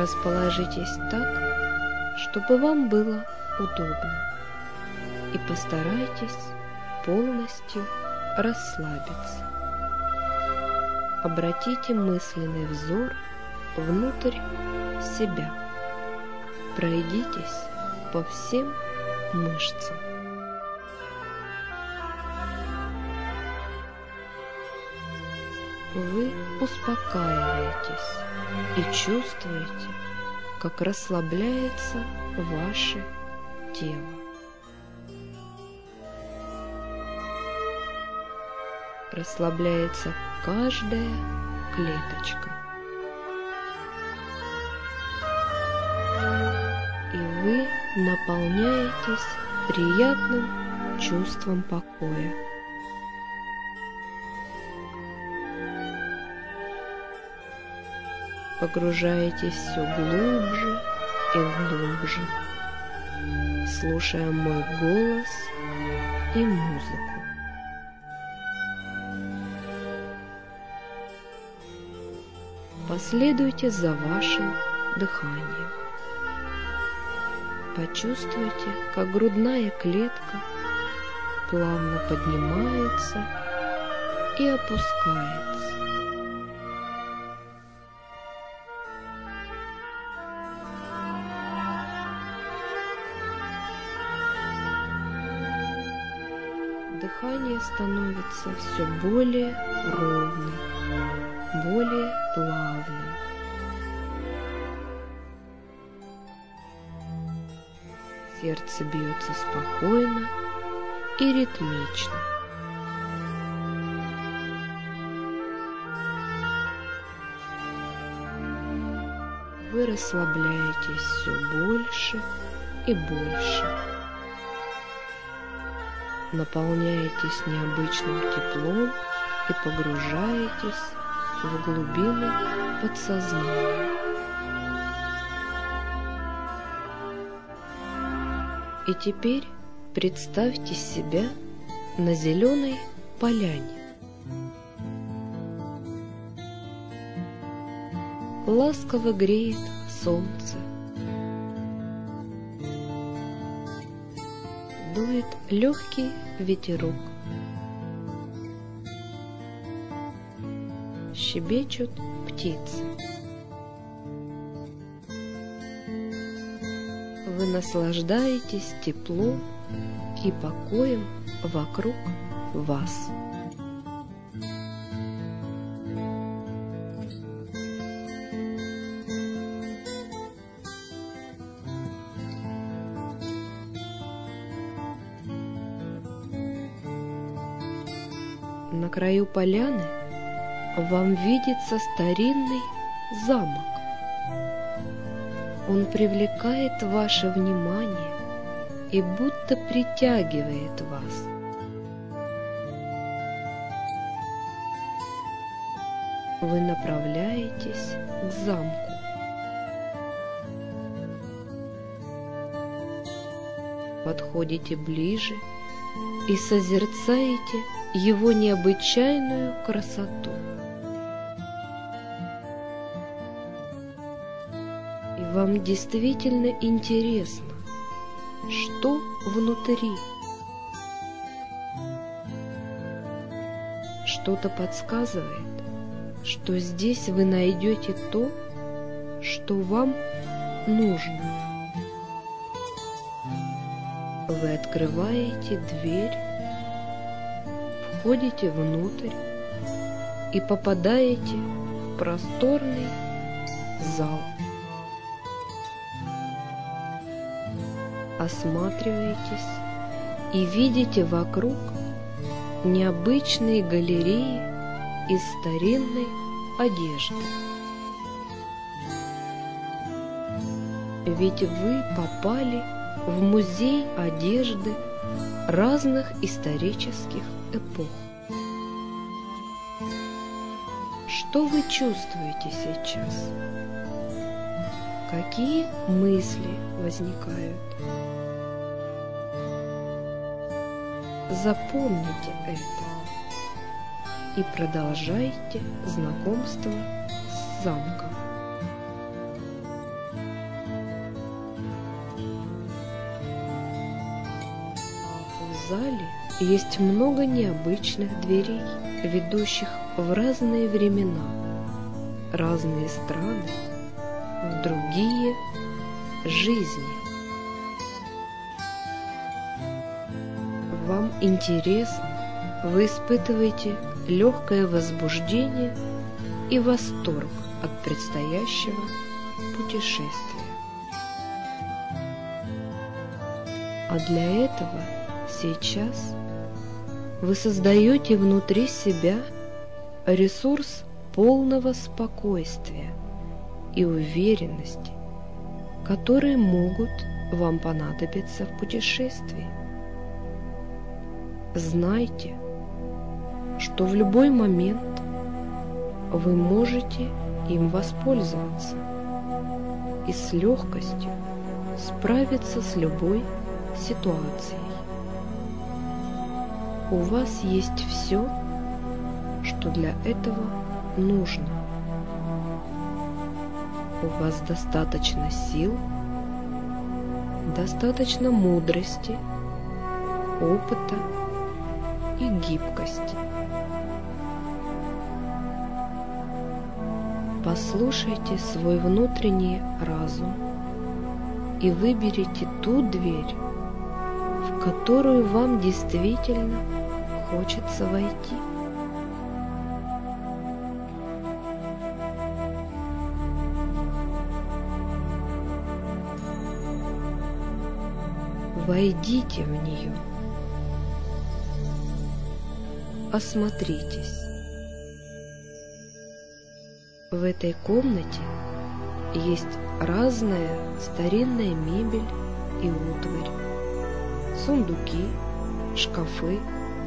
Расположитесь так, чтобы вам было удобно, и постарайтесь полностью расслабиться. Обратите мысленный взор внутрь себя. Пройдитесь по всем мышцам. Вы успокаиваетесь и чувствуете, как расслабляется ваше тело. Расслабляется каждая клеточка. И вы наполняетесь приятным чувством покоя. Погружаетесь все глубже и глубже, слушая мой голос и музыку. Последуйте за вашим дыханием. Почувствуйте, как грудная клетка плавно поднимается и опускается. Дыхание становится все более ровным, более плавным. Сердце бьется спокойно и ритмично. Вы расслабляетесь все больше и больше. Наполняетесь необычным теплом и погружаетесь в глубины подсознания. И теперь представьте себя на зеленой поляне. Ласково греет солнце. Дует легкий ветерок. Щебечут птицы. Вы наслаждаетесь теплом и покоем вокруг вас. На краю поляны вам видится старинный замок. Он привлекает ваше внимание и будто притягивает вас. Вы направляетесь к замку. Подходите ближе и созерцаете его необычайную красоту. И вам действительно интересно, что внутри. Что-то подсказывает, что здесь вы найдете то, что вам нужно. Вы открываете дверь, входите внутрь и попадаете в просторный зал. Осматриваетесь и видите вокруг необычные галереи из старинной одежды. Ведь вы попали в музей одежды разных исторических эпох. Что вы чувствуете сейчас? Какие мысли возникают? Запомните это и продолжайте знакомство с замком. есть много необычных дверей, ведущих в разные времена, разные страны, в другие жизни. Вам интересно, вы испытываете легкое возбуждение и восторг от предстоящего путешествия. А для этого сейчас вы создаете внутри себя ресурс полного спокойствия и уверенности, которые могут вам понадобиться в путешествии. Знайте, что в любой момент вы можете им воспользоваться и с легкостью справиться с любой ситуацией. У вас есть все, что для этого нужно. У вас достаточно сил, достаточно мудрости, опыта и гибкости. Послушайте свой внутренний разум и выберите ту дверь, в которую вам действительно хочется войти. Войдите в нее. Осмотритесь. В этой комнате есть разная старинная мебель и утварь, сундуки, шкафы.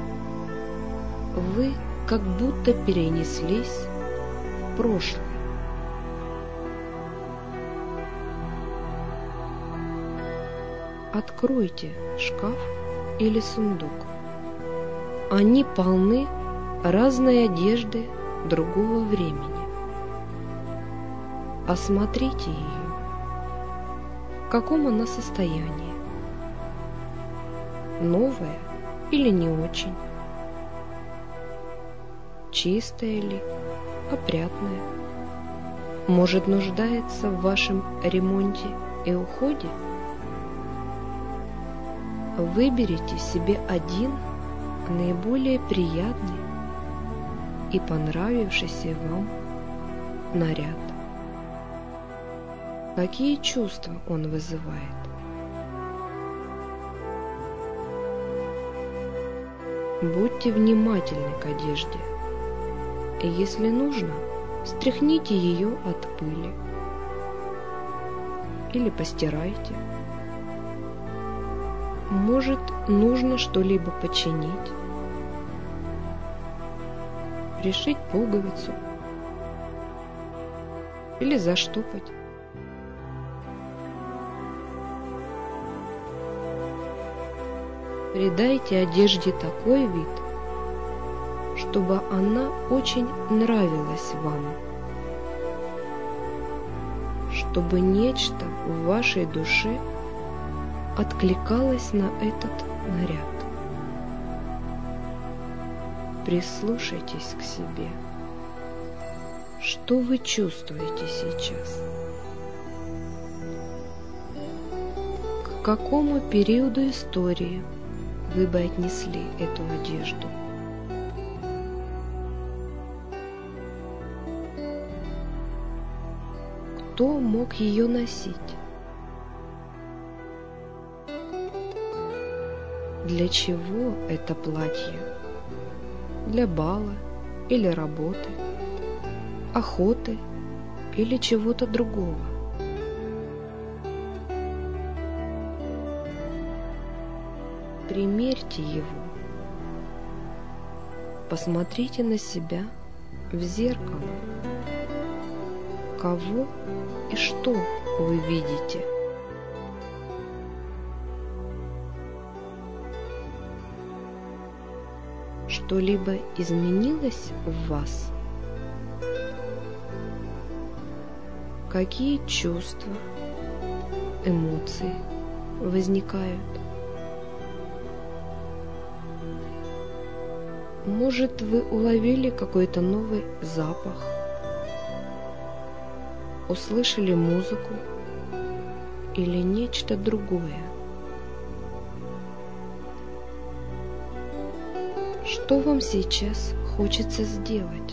Вы как будто перенеслись в прошлое. Откройте шкаф или сундук. Они полны разной одежды другого времени. Осмотрите ее. В каком она состоянии? Новая или не очень? Чистая ли? Опрятная? Может, нуждается в вашем ремонте и уходе? Выберите себе один наиболее приятный и понравившийся вам наряд. Какие чувства он вызывает? Будьте внимательны к одежде, и если нужно, стряхните ее от пыли или постирайте. Может, нужно что-либо починить, пришить пуговицу или заштопать. Придайте одежде такой вид, чтобы она очень нравилась вам, чтобы нечто в вашей душе откликалось на этот наряд. Прислушайтесь к себе. Что вы чувствуете сейчас? К какому периоду истории вы бы отнесли эту одежду? Кто мог ее носить? Для чего это платье? Для бала или работы, охоты или чего-то другого? Примерьте его. Посмотрите на себя в зеркало. Кого и что вы видите? Что-либо изменилось в вас? Какие чувства, эмоции возникают? Может, вы уловили какой-то новый запах, услышали музыку или нечто другое. Что вам сейчас хочется сделать?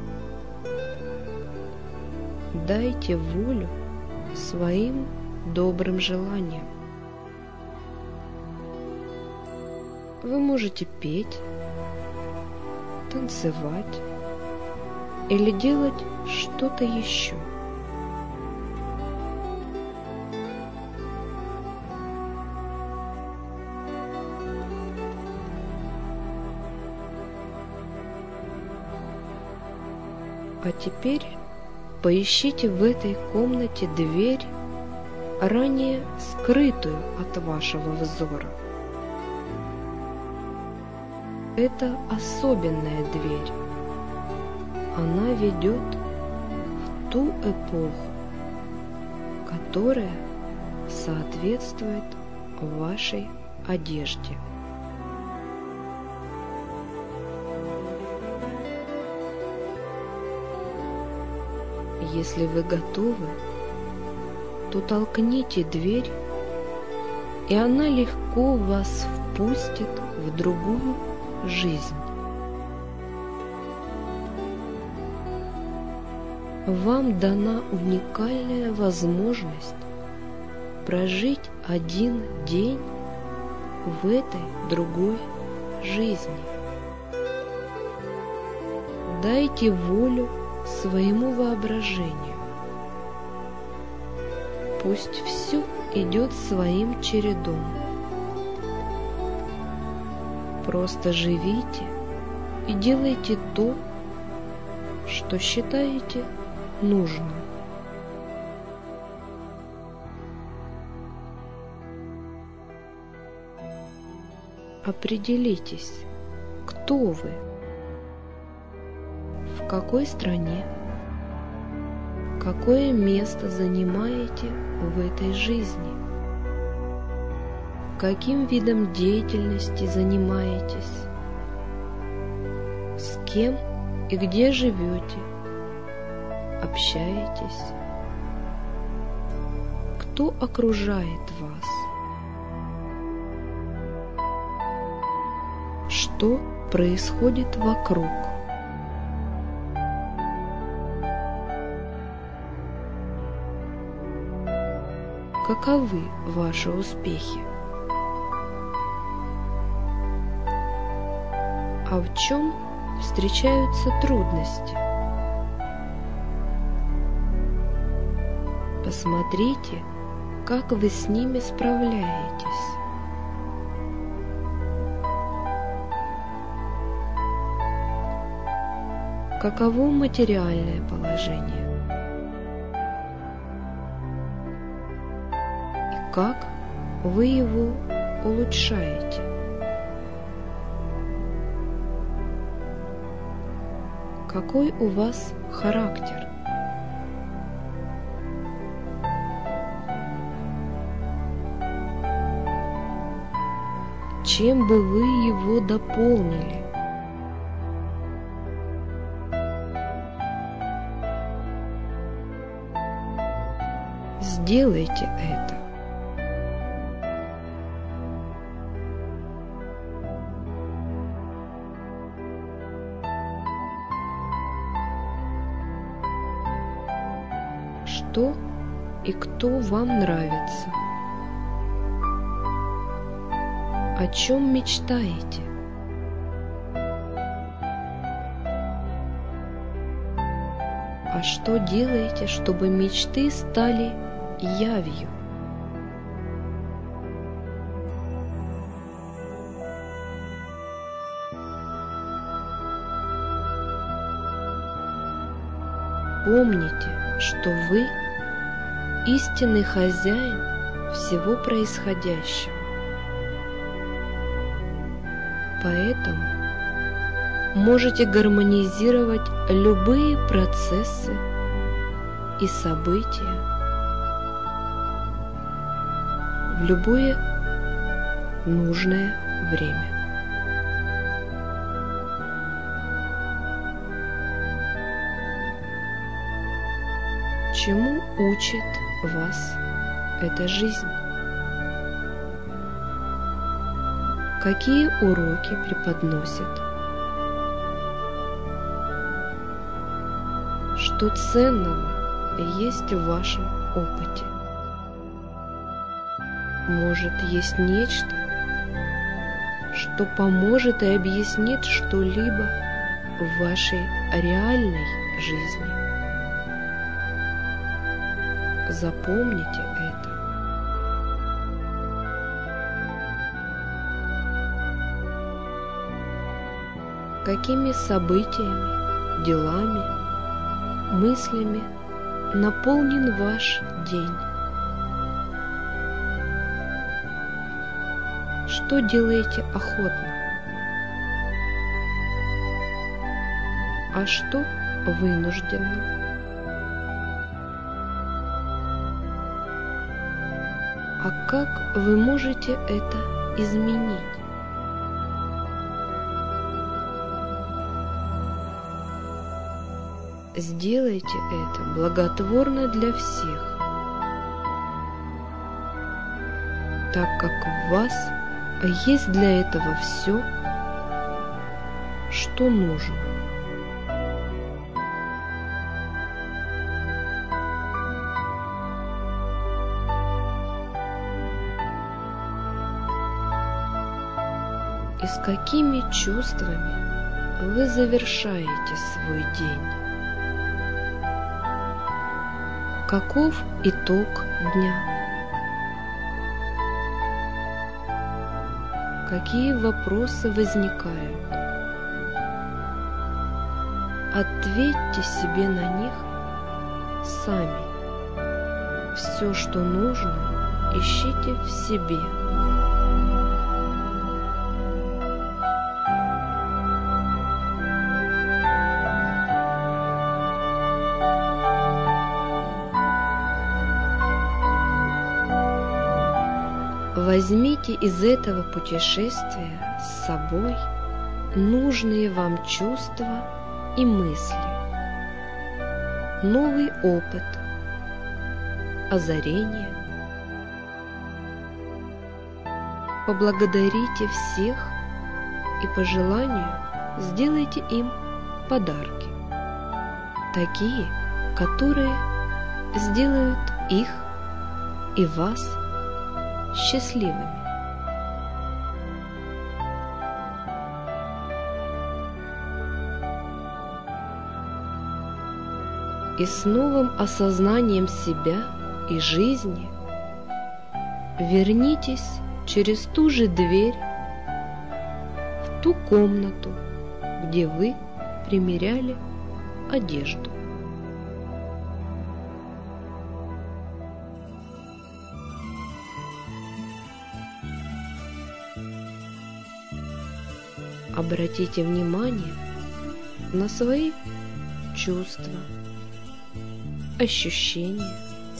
Дайте волю своим добрым желаниям. Вы можете петь, танцевать или делать что-то еще. А теперь поищите в этой комнате дверь, ранее скрытую от вашего взора. Это особенная дверь. Она ведет в ту эпоху, которая соответствует вашей одежде. Если вы готовы, то толкните дверь, и она легко вас впустит в другую жизнь. Вам дана уникальная возможность прожить один день в этой другой жизни. Дайте волю своему воображению. Пусть все идет своим чередом. Просто живите и делайте то, что считаете нужным. Определитесь, кто вы, в какой стране, какое место занимаете в этой жизни, каким видом деятельности занимаетесь, с кем и где живете, общаетесь, кто окружает вас, что происходит вокруг. Каковы ваши успехи? А в чем встречаются трудности? Посмотрите, как вы с ними справляетесь. Каково материальное положение? И как вы его улучшаете? Какой у вас характер? Чем бы вы его дополнили? Сделайте это. Что и кто вам нравится? О чем мечтаете? А что делаете, чтобы мечты стали явью? Помните, что вы истинный хозяин всего происходящего. Поэтому можете гармонизировать любые процессы и события в любое нужное время. Чему учит вас эта жизнь? Какие уроки преподносит? Что ценного есть в вашем опыте? Может, есть нечто, что поможет и объяснит что-либо в вашей реальной жизни? Запомните это. Какими событиями, делами, мыслями наполнен ваш день? Что делаете охотно? А что вынужденно? А как вы можете это изменить? Сделайте это благотворно для всех, так как в вас есть для этого все, что нужно. И с какими чувствами вы завершаете свой день? Каков итог дня? Какие вопросы возникают? Ответьте себе на них сами. Все, что нужно, ищите в себе. Возьмите из этого путешествия с собой нужные вам чувства и мысли, новый опыт, озарение. Поблагодарите всех и по желанию сделайте им подарки, такие, которые сделают их и вас счастливыми. И с новым осознанием себя и жизни вернитесь через ту же дверь в ту комнату, где вы примеряли одежду. Обратите внимание на свои чувства, ощущения.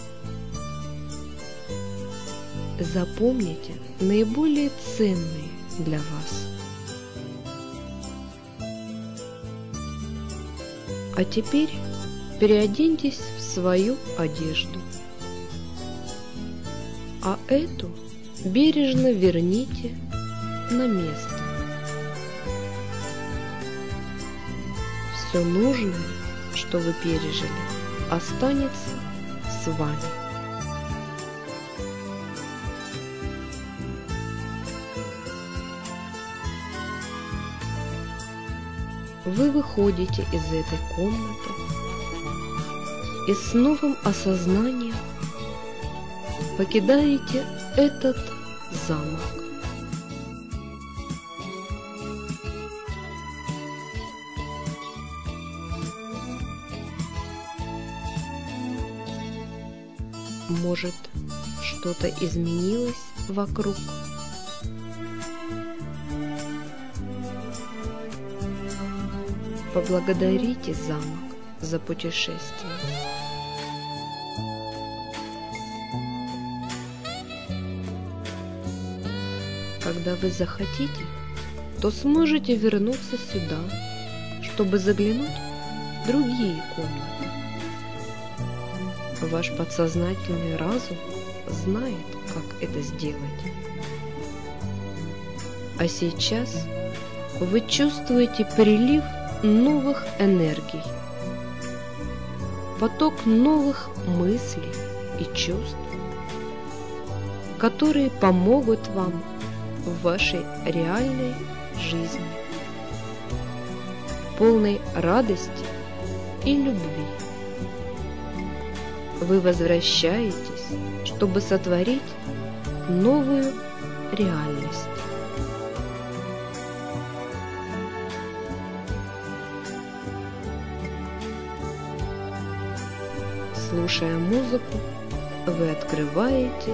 Запомните наиболее ценные для вас. А теперь переоденьтесь в свою одежду, а эту бережно верните на место. Все нужное, что вы пережили, останется с вами. Вы выходите из этой комнаты и с новым осознанием покидаете этот замок. Может, что-то изменилось вокруг? Поблагодарите замок за путешествие. Когда вы захотите, то сможете вернуться сюда, чтобы заглянуть в другие комнаты. Ваш подсознательный разум знает, как это сделать. А сейчас вы чувствуете прилив новых энергий, поток новых мыслей и чувств, которые помогут вам в вашей реальной жизни, полной радости и любви. Вы возвращаетесь, чтобы сотворить новую реальность. Слушая музыку, вы открываете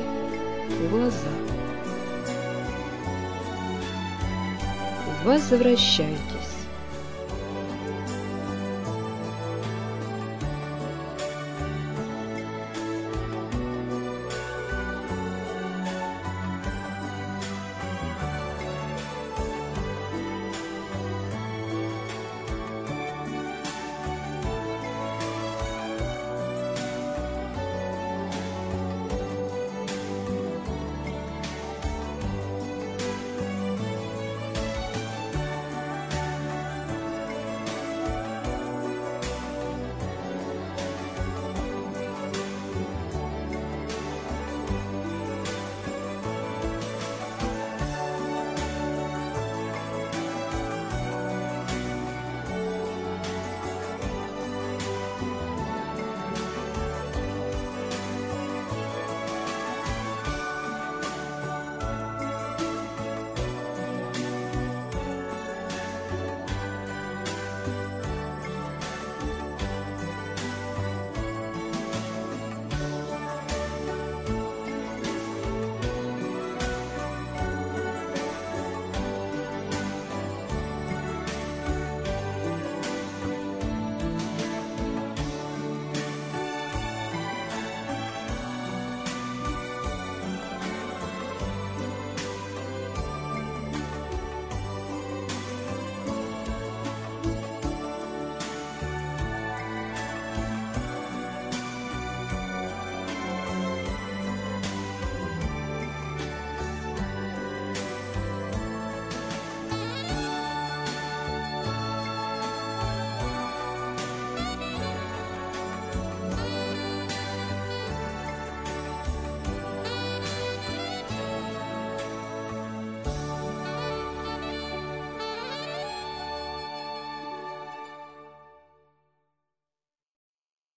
глаза. Возвращайтесь.